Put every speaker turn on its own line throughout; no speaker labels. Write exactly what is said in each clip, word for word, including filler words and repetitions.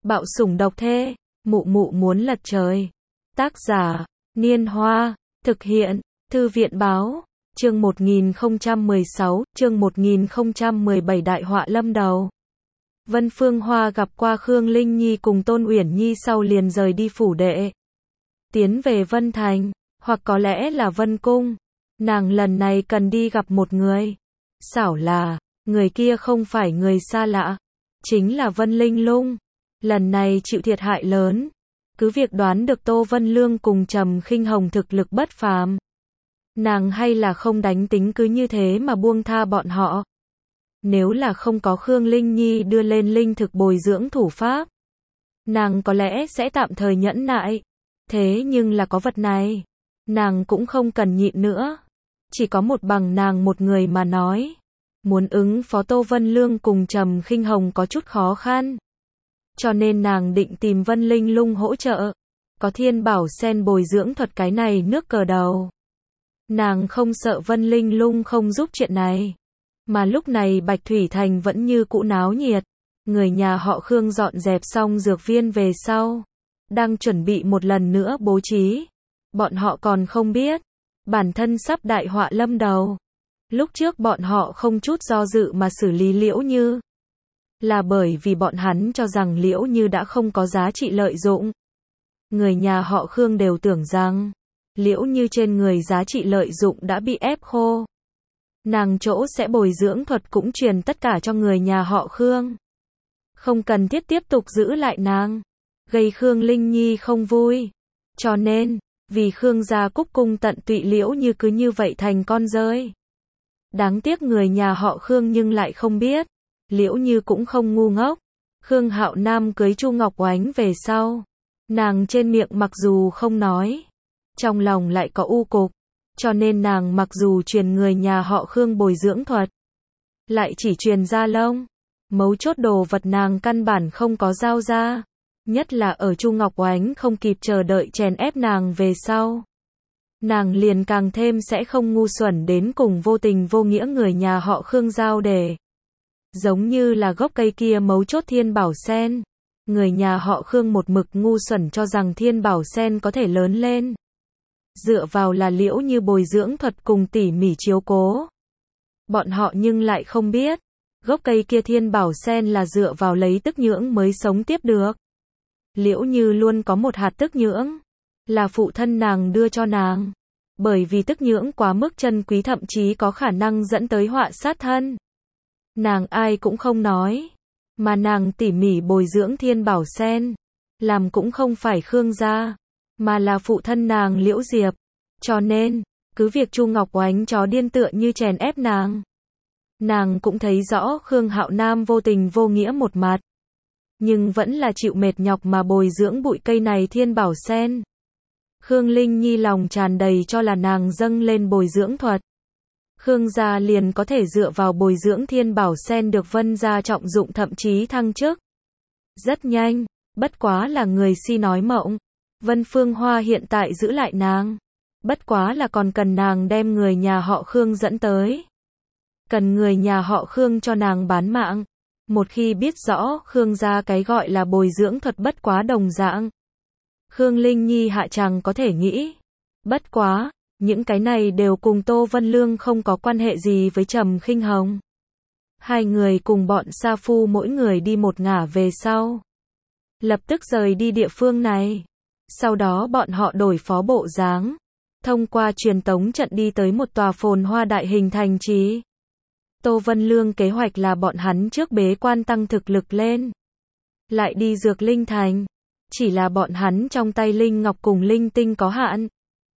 Bạo sủng độc thê, mụ mụ muốn lật trời. Tác giả, Niên Hoa, thực hiện, Thư viện Báo, chương một nghìn không trăm mười sáu, chương một nghìn không trăm mười bảy đại họa lâm đầu. Vân Phương Hoa gặp qua Khương Linh Nhi cùng Tôn Uyển Nhi sau liền rời đi phủ đệ. Tiến về Vân Thành, hoặc có lẽ là Vân Cung. Nàng lần này cần đi gặp một người. Xảo là, người kia không phải người xa lạ, chính là Vân Linh Lung. Lần này chịu thiệt hại lớn. Cứ việc đoán được Tô Vân Lương cùng Trầm Khinh Hồng thực lực bất phàm. Nàng hay là không đánh tính cứ như thế mà buông tha bọn họ. Nếu là không có Khương Linh Nhi đưa lên linh thực bồi dưỡng thủ pháp, nàng có lẽ sẽ tạm thời nhẫn nại. Thế nhưng là có vật này, nàng cũng không cần nhịn nữa. Chỉ có một bằng nàng một người mà nói. Muốn ứng phó Tô Vân Lương cùng Trầm Khinh Hồng có chút khó khăn. Cho nên nàng định tìm Vân Linh Lung hỗ trợ. Có Thiên Bảo Sen bồi dưỡng thuật cái này nước cờ đầu. Nàng không sợ Vân Linh Lung không giúp chuyện này. Mà lúc này Bạch Thủy Thành vẫn như cũ náo nhiệt. Người nhà họ Khương dọn dẹp xong dược viên về sau. Đang chuẩn bị một lần nữa bố trí. Bọn họ còn không biết. Bản thân sắp đại họa lâm đầu. Lúc trước bọn họ không chút do dự mà xử lý Liễu Như. Là bởi vì bọn hắn cho rằng Liễu Như đã không có giá trị lợi dụng. Người nhà họ Khương đều tưởng rằng Liễu Như trên người giá trị lợi dụng đã bị ép khô. Nàng chỗ sẽ bồi dưỡng thuật cũng truyền tất cả cho người nhà họ Khương. Không cần thiết tiếp tục giữ lại nàng. Gây Khương Linh Nhi không vui. Cho nên, vì Khương gia cúc cung tận tụy Liễu Như cứ như vậy thành con rơi. Đáng tiếc người nhà họ Khương nhưng lại không biết. Liễu Như cũng không ngu ngốc. Khương Hạo Nam cưới Chu Ngọc Oánh về sau. Nàng trên miệng mặc dù không nói. Trong lòng lại có u cục. Cho nên nàng mặc dù truyền người nhà họ Khương bồi dưỡng thuật. Lại chỉ truyền ra lông. Mấu chốt đồ vật nàng căn bản không có giao ra. Nhất là ở Chu Ngọc Oánh không kịp chờ đợi chèn ép nàng về sau. Nàng liền càng thêm sẽ không ngu xuẩn đến cùng vô tình vô nghĩa người nhà họ Khương giao để. Giống như là gốc cây kia mấu chốt Thiên Bảo Sen. Người nhà họ Khương một mực ngu xuẩn cho rằng Thiên Bảo Sen có thể lớn lên. Dựa vào là Liễu Như bồi dưỡng thuật cùng tỉ mỉ chiếu cố. Bọn họ nhưng lại không biết. Gốc cây kia Thiên Bảo Sen là dựa vào lấy tức nhưỡng mới sống tiếp được. Liễu Như luôn có một hạt tức nhưỡng. Là phụ thân nàng đưa cho nàng. Bởi vì tức nhưỡng quá mức chân quý thậm chí có khả năng dẫn tới họa sát thân. Nàng ai cũng không nói. Mà nàng tỉ mỉ bồi dưỡng Thiên Bảo Sen. Làm cũng không phải Khương gia. Mà là phụ thân nàng Liễu Diệp. Cho nên, cứ việc Chu Ngọc Oánh chó điên tựa như chèn ép nàng. Nàng cũng thấy rõ Khương Hạo Nam vô tình vô nghĩa một mặt. Nhưng vẫn là chịu mệt nhọc mà bồi dưỡng bụi cây này Thiên Bảo Sen. Khương Linh Nhi lòng tràn đầy cho là nàng dâng lên bồi dưỡng thuật. Khương gia liền có thể dựa vào bồi dưỡng Thiên Bảo Sen được Vân gia trọng dụng thậm chí thăng chức. Rất nhanh, bất quá là người si nói mộng. Vân Phương Hoa hiện tại giữ lại nàng. Bất quá là còn cần nàng đem người nhà họ Khương dẫn tới. Cần người nhà họ Khương cho nàng bán mạng. Một khi biết rõ Khương gia cái gọi là bồi dưỡng thuật bất quá đồng dạng. Khương Linh Nhi hạ chàng có thể nghĩ. Bất quá, những cái này đều cùng Tô Vân Lương không có quan hệ gì với Trầm Khinh Hồng. Hai người cùng bọn sa phu mỗi người đi một ngả về sau. Lập tức rời đi địa phương này. Sau đó bọn họ đổi phó bộ dáng. Thông qua truyền tống trận đi tới một tòa phồn hoa đại hình thành trì. Tô Vân Lương kế hoạch là bọn hắn trước bế quan tăng thực lực lên. Lại đi dược linh thành. Chỉ là bọn hắn trong tay linh ngọc cùng linh tinh có hạn.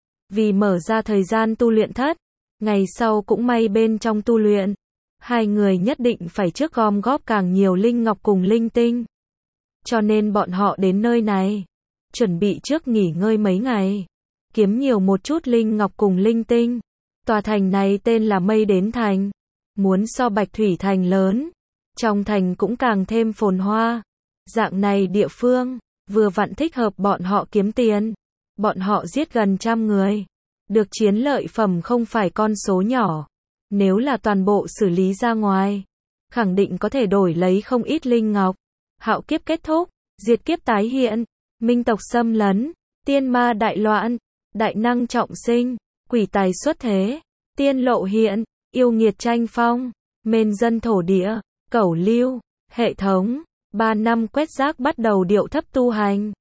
Vì mở ra thời gian tu luyện thất. Ngày sau cũng may bên trong tu luyện. Hai người nhất định phải trước gom góp càng nhiều linh ngọc cùng linh tinh. Cho nên bọn họ đến nơi này. Chuẩn bị trước nghỉ ngơi mấy ngày. Kiếm nhiều một chút linh ngọc cùng linh tinh. Tòa thành này tên là Mây Đến Thành. Muốn so Bạch Thủy Thành lớn. Trong thành cũng càng thêm phồn hoa. Dạng này địa phương. Vừa vặn thích hợp bọn họ kiếm tiền. Bọn họ giết gần trăm người. Được chiến lợi phẩm không phải con số nhỏ. Nếu là toàn bộ xử lý ra ngoài. Khẳng định có thể đổi lấy không ít linh ngọc. Hạo kiếp kết thúc. diệt kiếp tái hiện, minh tộc xâm lấn, tiên ma đại loạn, đại năng trọng sinh, quỷ tài xuất thế, tiên lộ hiện, yêu nghiệt tranh phong, mền dân thổ địa, cẩu lưu, hệ thống, ba năm quét rác bắt đầu điệu thấp tu hành.